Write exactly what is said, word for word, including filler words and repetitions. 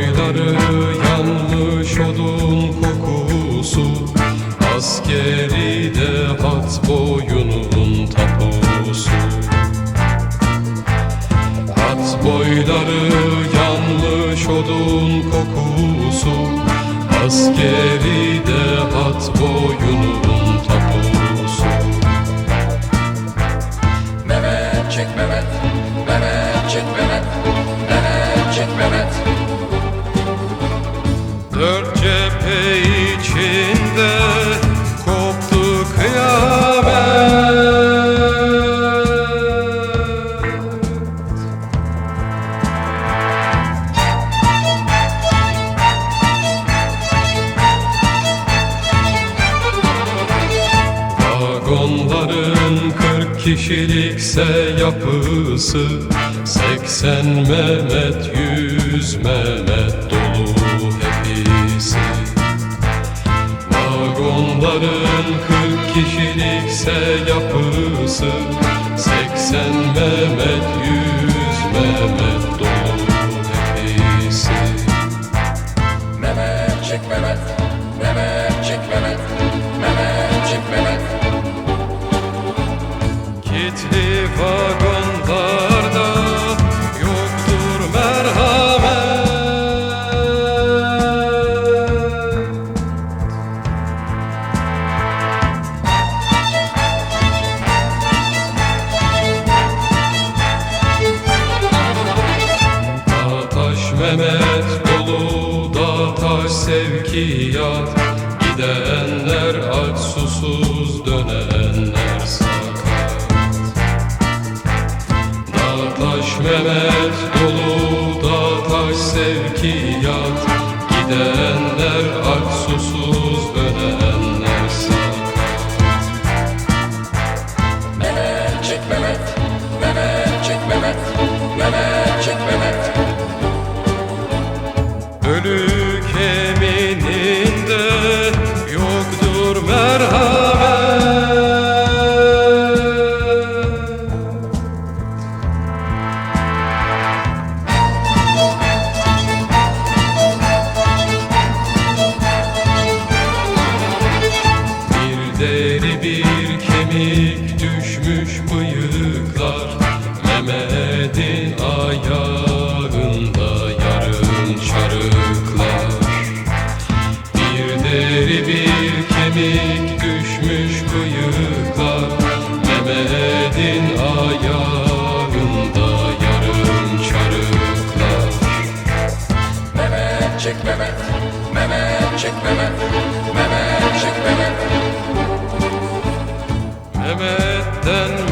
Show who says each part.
Speaker 1: boyları yanmış odun kokusu, askeri de hat boyunun tapusu. Hat boyları yanmış odun kokusu, askeri de hat boyunun tapusu.
Speaker 2: Mehmet çek Mehmet, Mehmet çek Mehmet, Mehmet çek Mehmet.
Speaker 1: Dört cephe içinde koptu kıyamet. Vagonların kırk kişilikse yapısı, seksen Mehmet, yüz Mehmet dolu hepsi. Vagonların kırk kişilikse yapısı, seksen Mehmet, yüz Mehmet dolu hepsi.
Speaker 2: Mehmet çek Mehmet, Mehmet çek Mehmet, Mehmet çek Mehmet.
Speaker 1: Kilitli vagonlarda yoktur merhamet. Dağ taş Mehmet dolu, dağ taş sevkiyat, gidenler aç susuz, dönenler sakat. Dağ taş Mehmet dolu, dağ taş sevkiyat, gidenler aç susuz, dönenler sakat.
Speaker 2: Mehmet çek Mehmet, Mehmet çek Mehmet, Mehmet çek Mehmet.
Speaker 1: Ölü kemininde yoktur merhamet. Bir deri bir kemik düşmüş bıyıklar, Mehmet'in ayağında yarım çarıklar. Bir deri bir kemik düşmüş bıyıklar, Mehmet'in ayağında yarım çarıklar.
Speaker 2: Mehmet çek Mehmet, Mehmet çek Mehmet, Mehmet çek Mehmet.
Speaker 1: Mehmet'ten